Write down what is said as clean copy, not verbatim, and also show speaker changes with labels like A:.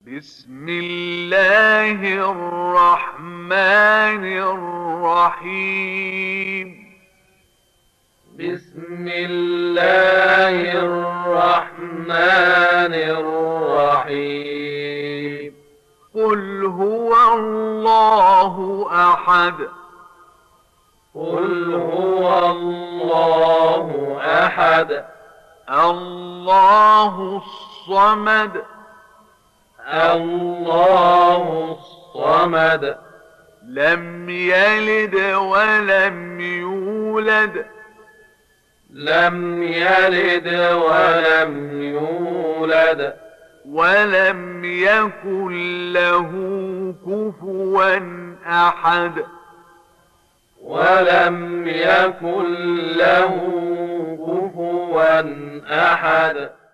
A: بسم الله الرحمن الرحيم.
B: بسم الله الرحمن الرحيم.
A: قل هو الله أحد.
B: قل هو الله أحد.
A: الله الصمد.
B: الله الصمد.
A: لم يلد ولم يولد.
B: لم يلد ولم يولد.
A: ولم يكن له كفوا أحد.
B: ولم يكن له كفوا أحد.